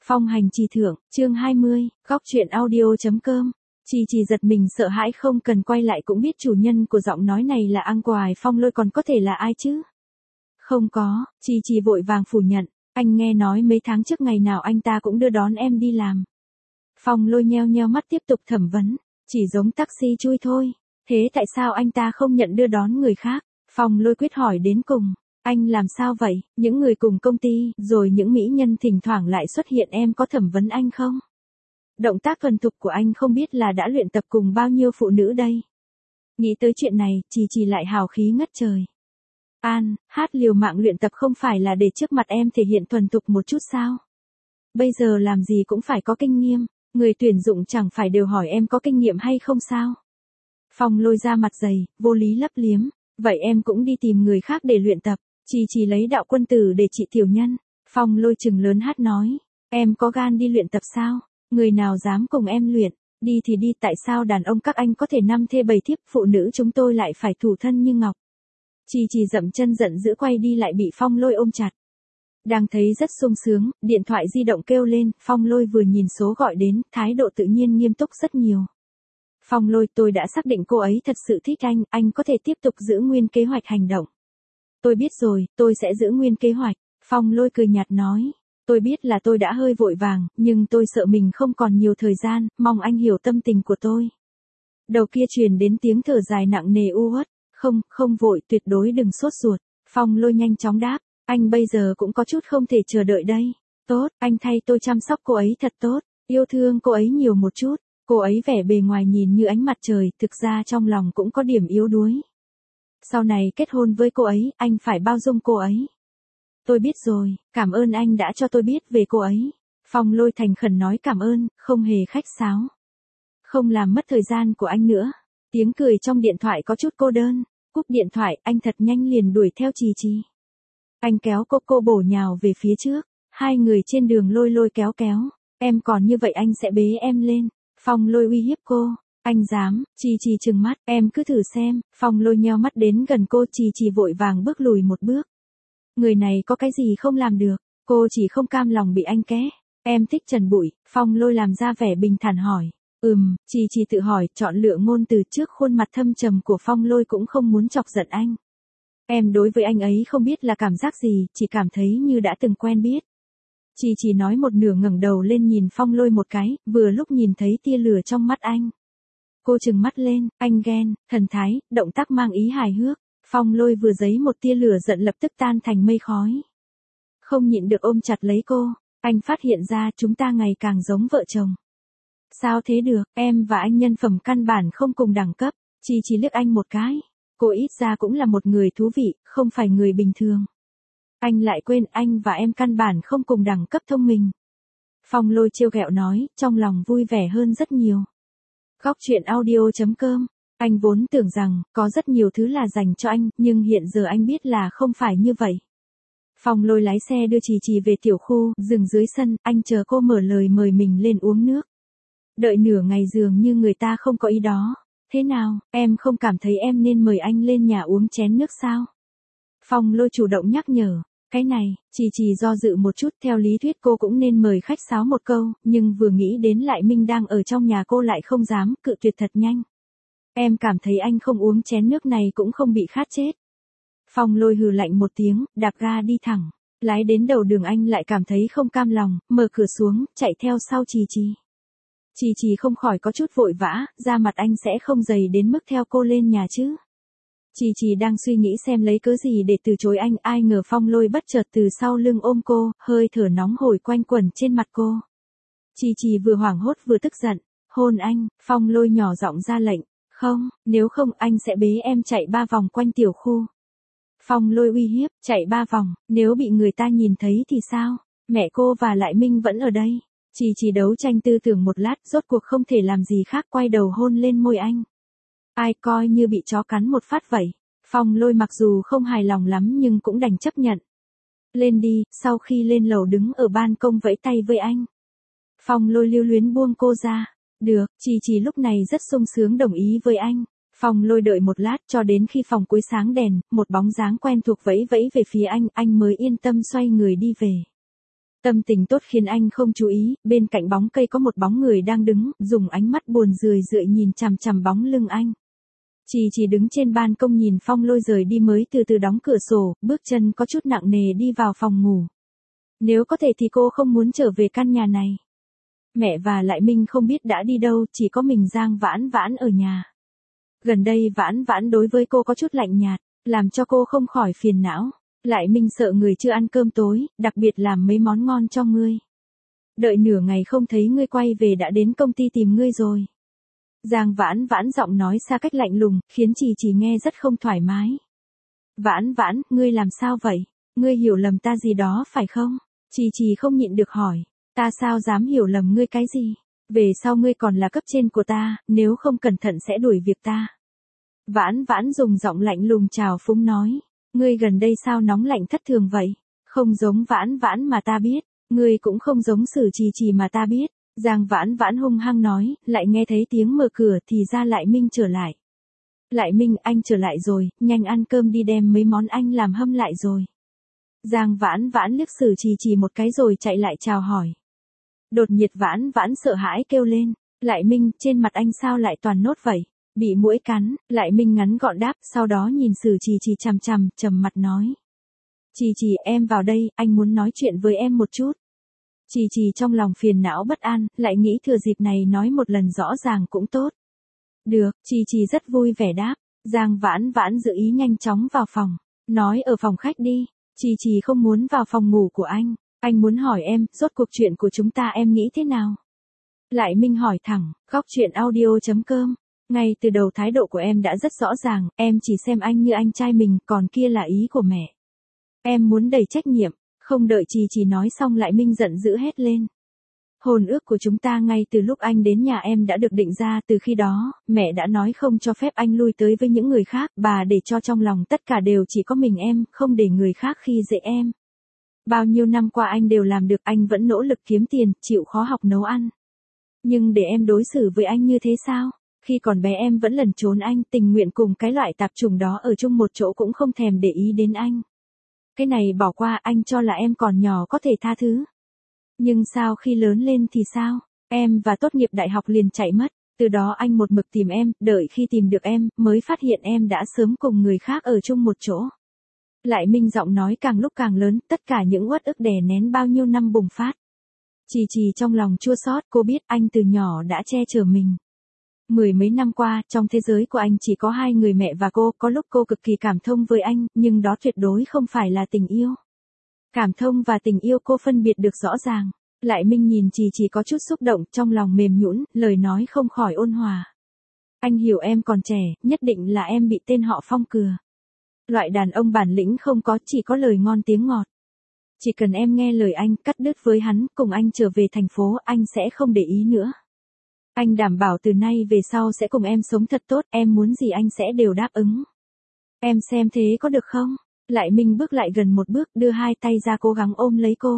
Phong hành trì thượng, chương 20, góc chuyện audio.com. Trì giật mình sợ hãi không cần quay lại cũng biết chủ nhân của giọng nói này là Hoài Phong Lôi còn có thể là ai chứ? Không có, Trì vội vàng phủ nhận, anh nghe nói mấy tháng trước ngày nào anh ta cũng đưa đón em đi làm. Phong Lôi nheo nheo mắt tiếp tục thẩm vấn, chỉ giống taxi chui thôi, thế tại sao anh ta không nhận đưa đón người khác? Phong Lôi quyết hỏi đến cùng. Anh làm sao vậy, những người cùng công ty, rồi những mỹ nhân thỉnh thoảng lại xuất hiện em có thẩm vấn anh không? Động tác thuần thục của anh không biết là đã luyện tập cùng bao nhiêu phụ nữ đây. Nghĩ tới chuyện này, Trì lại hào khí ngất trời. Hát liều mạng luyện tập không phải là để trước mặt em thể hiện thuần thục một chút sao? Bây giờ làm gì cũng phải có kinh nghiệm, người tuyển dụng chẳng phải đều hỏi em có kinh nghiệm hay không sao? Phong Lôi ra mặt dày, vô lý lấp liếm, vậy em cũng đi tìm người khác để luyện tập. Trì lấy đạo quân tử để trị tiểu nhân. Phong Lôi trừng lớn hát nói, em có gan đi luyện tập sao? Người nào dám cùng em luyện? Đi thì đi, tại sao đàn ông các anh có thể 5 thê 7 thiếp, phụ nữ chúng tôi lại phải thủ thân như ngọc? Trì dậm chân giận dữ quay đi lại bị Phong Lôi ôm chặt. Đang thấy rất sung sướng, điện thoại di động kêu lên, Phong Lôi vừa nhìn số gọi đến, thái độ tự nhiên nghiêm túc rất nhiều. Phong Lôi, tôi đã xác định cô ấy thật sự thích anh có thể tiếp tục giữ nguyên kế hoạch hành động. Tôi biết rồi, tôi sẽ giữ nguyên kế hoạch. Phong Lôi cười nhạt nói, tôi biết là tôi đã hơi vội vàng, nhưng tôi sợ mình không còn nhiều thời gian, mong anh hiểu tâm tình của tôi. Đầu kia truyền đến tiếng thở dài nặng nề u uất, không vội, tuyệt đối đừng sốt ruột. Phong Lôi nhanh chóng đáp, anh bây giờ cũng có chút không thể chờ đợi đây. Tốt, anh thay tôi chăm sóc cô ấy thật tốt, yêu thương cô ấy nhiều một chút. Cô ấy vẻ bề ngoài nhìn như ánh mặt trời, thực ra trong lòng cũng có điểm yếu đuối. Sau này kết hôn với cô ấy, anh phải bao dung cô ấy. Tôi biết rồi, cảm ơn anh đã cho tôi biết về cô ấy. Phong Lôi thành khẩn nói cảm ơn, không hề khách sáo. Không làm mất thời gian của anh nữa. Tiếng cười trong điện thoại có chút cô đơn. Cúp điện thoại, anh thật nhanh liền đuổi theo Trì. Anh kéo cô bổ nhào về phía trước. Hai người trên đường lôi kéo. Em còn như vậy anh sẽ bế em lên. Phong Lôi uy hiếp cô. Anh dám? Trì trừng mắt, em cứ thử xem. Phong Lôi nheo mắt đến gần cô, Trì vội vàng bước lùi một bước. Người này có cái gì không làm được, cô chỉ không cam lòng bị anh ké. Em thích Trần Bụi? Phong Lôi làm ra vẻ bình thản hỏi. Trì tự hỏi, chọn lựa ngôn từ trước khuôn mặt thâm trầm của Phong Lôi cũng không muốn chọc giận anh. Em đối với anh ấy không biết là cảm giác gì, chỉ cảm thấy như đã từng quen biết. Trì nói một nửa ngẩng đầu lên nhìn Phong Lôi một cái, vừa lúc nhìn thấy tia lửa trong mắt anh. Cô trừng mắt lên, anh ghen, thần thái, động tác mang ý hài hước. Phong Lôi vừa giấy một tia lửa giận lập tức tan thành mây khói. Không nhịn được ôm chặt lấy cô, anh phát hiện ra chúng ta ngày càng giống vợ chồng. Sao thế được, em và anh nhân phẩm căn bản không cùng đẳng cấp. Trì liếc anh một cái. Cô ít ra cũng là một người thú vị, không phải người bình thường. Anh lại quên anh và em căn bản không cùng đẳng cấp thông minh. Phong Lôi trêu ghẹo nói, trong lòng vui vẻ hơn rất nhiều. Góc chuyện audio.com. Anh vốn tưởng rằng, có rất nhiều thứ là dành cho anh, nhưng hiện giờ anh biết là không phải như vậy. Phong Lôi lái xe đưa Trì về tiểu khu, dừng dưới sân, anh chờ cô mở lời mời mình lên uống nước. Đợi nửa ngày dường như người ta không có ý đó. Thế nào, em không cảm thấy em nên mời anh lên nhà uống chén nước sao? Phong Lôi chủ động nhắc nhở. Cái này, Trì do dự một chút, theo lý thuyết cô cũng nên mời khách sáo một câu, nhưng vừa nghĩ đến Lại Minh đang ở trong nhà cô lại không dám, cự tuyệt thật nhanh. Em cảm thấy anh không uống chén nước này cũng không bị khát chết. Phong Lôi hừ lạnh một tiếng, đạp ga đi thẳng. Lái đến đầu đường anh lại cảm thấy không cam lòng, mở cửa xuống, chạy theo sau Trì. Trì không khỏi có chút vội vã, da mặt anh sẽ không dày đến mức theo cô lên nhà chứ. Trì đang suy nghĩ xem lấy cớ gì để từ chối anh, ai ngờ Phong Lôi bất chợt từ sau lưng ôm cô, hơi thở nóng hổi quanh quẩn trên mặt cô. Trì vừa hoảng hốt vừa tức giận, hôn anh. Phong Lôi nhỏ giọng ra lệnh, không, nếu không anh sẽ bế em chạy 3 vòng quanh tiểu khu. Phong Lôi uy hiếp, chạy 3 vòng, nếu bị người ta nhìn thấy thì sao? Mẹ cô và Lại Minh vẫn ở đây. Trì đấu tranh tư tưởng một lát, rốt cuộc không thể làm gì khác quay đầu hôn lên môi anh. Ai coi như bị chó cắn một phát vậy. Phong Lôi mặc dù không hài lòng lắm nhưng cũng đành chấp nhận. Lên đi, sau khi lên lầu đứng ở ban công vẫy tay với anh. Phong Lôi lưu luyến buông cô ra. Được, Trì lúc này rất sung sướng đồng ý với anh. Phong Lôi đợi một lát cho đến khi phòng cuối sáng đèn, một bóng dáng quen thuộc vẫy về phía anh mới yên tâm xoay người đi về. Tâm tình tốt khiến anh không chú ý, bên cạnh bóng cây có một bóng người đang đứng, dùng ánh mắt buồn rười rượi nhìn chằm chằm bóng lưng anh. Chỉ đứng trên ban công nhìn Phong Lôi rời đi mới từ từ đóng cửa sổ, bước chân có chút nặng nề đi vào phòng ngủ. Nếu có thể thì cô không muốn trở về căn nhà này. Mẹ và Lại Minh không biết đã đi đâu, chỉ có mình Giang Vãn Vãn ở nhà. Gần đây Vãn Vãn đối với cô có chút lạnh nhạt, làm cho cô không khỏi phiền não. Lại Minh sợ người chưa ăn cơm tối, đặc biệt làm mấy món ngon cho ngươi. Đợi nửa ngày không thấy ngươi quay về đã đến công ty tìm ngươi rồi. Giang Vãn Vãn giọng nói xa cách lạnh lùng, khiến Chỉ nghe rất không thoải mái. Vãn Vãn, ngươi làm sao vậy? Ngươi hiểu lầm ta gì đó phải không? Chỉ không nhịn được hỏi. Ta sao dám hiểu lầm ngươi cái gì? Về sau ngươi còn là cấp trên của ta, nếu không cẩn thận sẽ đuổi việc ta. Vãn Vãn dùng giọng lạnh lùng chào phúng nói. Ngươi gần đây sao nóng lạnh thất thường vậy? Không giống Vãn Vãn mà ta biết, ngươi cũng không giống Sử Chỉ mà ta biết. Giang Vãn Vãn hung hăng nói, lại nghe thấy tiếng mở cửa thì ra Lại Minh trở lại. Lại Minh, anh trở lại rồi, nhanh ăn cơm đi, đem mấy món anh làm hâm lại rồi. Giang Vãn Vãn liếc Sử Chỉ một cái rồi chạy lại chào hỏi. Đột nhiệt Vãn Vãn sợ hãi kêu lên, Lại Minh, trên mặt anh sao lại toàn nốt vậy? Bị muỗi cắn. Lại Minh ngắn gọn đáp, sau đó nhìn Sử Chỉ chằm chằm, trầm mặt nói. Chỉ em vào đây, anh muốn nói chuyện với em một chút. Chỉ trong lòng phiền não bất an, lại nghĩ thừa dịp này nói một lần rõ ràng cũng tốt. Được, Chỉ rất vui vẻ đáp. Giang Vãn Vãn dự ý nhanh chóng vào phòng. Nói ở phòng khách đi. Chỉ không muốn vào phòng ngủ của anh. Anh muốn hỏi em, rốt cuộc chuyện của chúng ta em nghĩ thế nào? Lại Minh hỏi thẳng, góc chuyện audio.com. Ngay từ đầu thái độ của em đã rất rõ ràng, em chỉ xem anh như anh trai mình, còn kia là ý của mẹ. Em muốn đẩy trách nhiệm. Không đợi Chỉ nói xong Lại Minh giận dữ hét lên. Hôn ước của chúng ta ngay từ lúc anh đến nhà em đã được định ra, từ khi đó, mẹ đã nói không cho phép anh lui tới với những người khác, bà để cho trong lòng tất cả đều chỉ có mình em, không để người khác khi dễ em. Bao nhiêu năm qua anh đều làm được, anh vẫn nỗ lực kiếm tiền, chịu khó học nấu ăn. Nhưng để em đối xử với anh như thế sao? Khi còn bé em vẫn lẩn trốn anh, tình nguyện cùng cái loại tạp chủng đó ở chung một chỗ cũng không thèm để ý đến anh. Cái này bỏ qua, anh cho là em còn nhỏ có thể tha thứ. Nhưng sao khi lớn lên thì sao? Em và tốt nghiệp đại học liền chạy mất. Từ đó anh một mực tìm em, đợi khi tìm được em, mới phát hiện em đã sớm cùng người khác ở chung một chỗ. Lại Minh giọng nói càng lúc càng lớn, tất cả những uất ức đè nén bao nhiêu năm bùng phát. Chỉ trong lòng chua xót, cô biết anh từ nhỏ đã che chở mình. Mười mấy năm qua, trong thế giới của anh chỉ có hai người mẹ và cô, có lúc cô cực kỳ cảm thông với anh, nhưng đó tuyệt đối không phải là tình yêu. Cảm thông và tình yêu cô phân biệt được rõ ràng. Lại Minh nhìn chỉ có chút xúc động, trong lòng mềm nhũn, lời nói không khỏi ôn hòa. Anh hiểu em còn trẻ, nhất định là em bị tên họ Phong cừa. Loại đàn ông bản lĩnh không có, chỉ có lời ngon tiếng ngọt. Chỉ cần em nghe lời anh, cắt đứt với hắn, cùng anh trở về thành phố, anh sẽ không để ý nữa. Anh đảm bảo từ nay về sau sẽ cùng em sống thật tốt, em muốn gì anh sẽ đều đáp ứng. Em xem thế có được không? Lại Minh bước lại gần một bước, đưa hai tay ra cố gắng ôm lấy cô.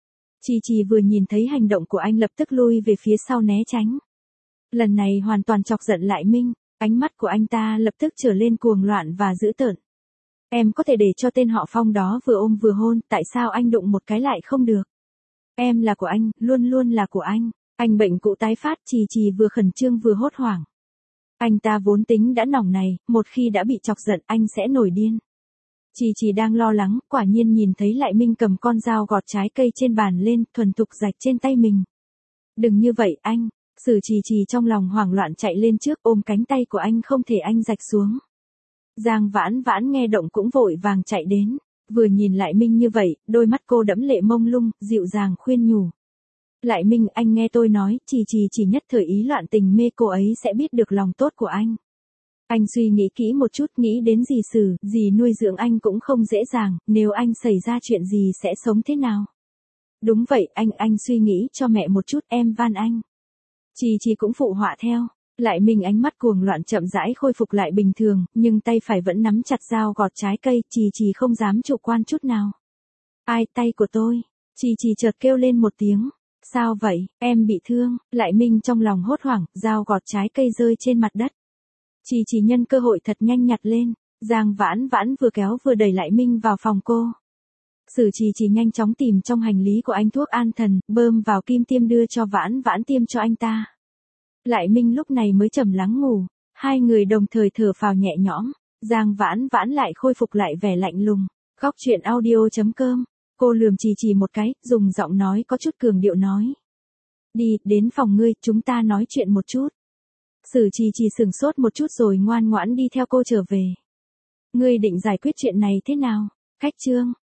Chỉ vừa nhìn thấy hành động của anh lập tức lui về phía sau né tránh. Lần này hoàn toàn chọc giận Lại Minh, ánh mắt của anh ta lập tức trở lên cuồng loạn và dữ tợn. Em có thể để cho tên họ Phong đó vừa ôm vừa hôn, tại sao anh đụng một cái lại không được? Em là của anh, luôn luôn là của anh. Anh bệnh cũ tái phát, Chỉ vừa khẩn trương vừa hốt hoảng. Anh ta vốn tính đã nòng này, một khi đã bị chọc giận anh sẽ nổi điên. Chỉ đang lo lắng, quả nhiên nhìn thấy Lại Minh cầm con dao gọt trái cây trên bàn lên, thuần thục rạch trên tay mình. Đừng như vậy anh. Sử Chỉ trong lòng hoảng loạn chạy lên trước, ôm cánh tay của anh không thể anh rạch xuống. Giang Vãn Vãn nghe động cũng vội vàng chạy đến, vừa nhìn Lại Minh như vậy, đôi mắt cô đẫm lệ mông lung, dịu dàng khuyên nhủ. Lại Minh, anh nghe tôi nói, chỉ nhất thời ý loạn tình mê cô ấy sẽ biết được lòng tốt của anh. Anh suy nghĩ kỹ một chút, nghĩ đến dì Sử, dì nuôi dưỡng anh cũng không dễ dàng, nếu anh xảy ra chuyện gì sẽ sống thế nào? Đúng vậy, anh suy nghĩ cho mẹ một chút, em van anh. Chỉ cũng phụ họa theo. Lại Minh ánh mắt cuồng loạn chậm rãi khôi phục lại bình thường, nhưng tay phải vẫn nắm chặt dao gọt trái cây, chỉ không dám chủ quan chút nào. Ai, tay của tôi? Chỉ chợt kêu lên một tiếng. Sao vậy, em bị thương? Lại Minh trong lòng hốt hoảng, dao gọt trái cây rơi trên mặt đất. Chỉ nhân cơ hội thật nhanh nhặt lên. Giang Vãn Vãn vừa kéo vừa đẩy Lại Minh vào phòng cô. Sử Trì Trì nhanh chóng tìm trong hành lý của anh thuốc an thần, bơm vào kim tiêm đưa cho Vãn Vãn tiêm cho anh ta. Lại Minh lúc này mới trầm lắng ngủ, hai người đồng thời thở phào nhẹ nhõm, Giang Vãn Vãn lại khôi phục lại vẻ lạnh lùng. Góc truyện audio.com, cô lườm Trì Trì một cái, dùng giọng nói có chút cường điệu nói. Đi, đến phòng ngươi, chúng ta nói chuyện một chút. Sử Trì Trì sửng sốt một chút rồi ngoan ngoãn đi theo cô trở về. Ngươi định giải quyết chuyện này thế nào? Khách Trương,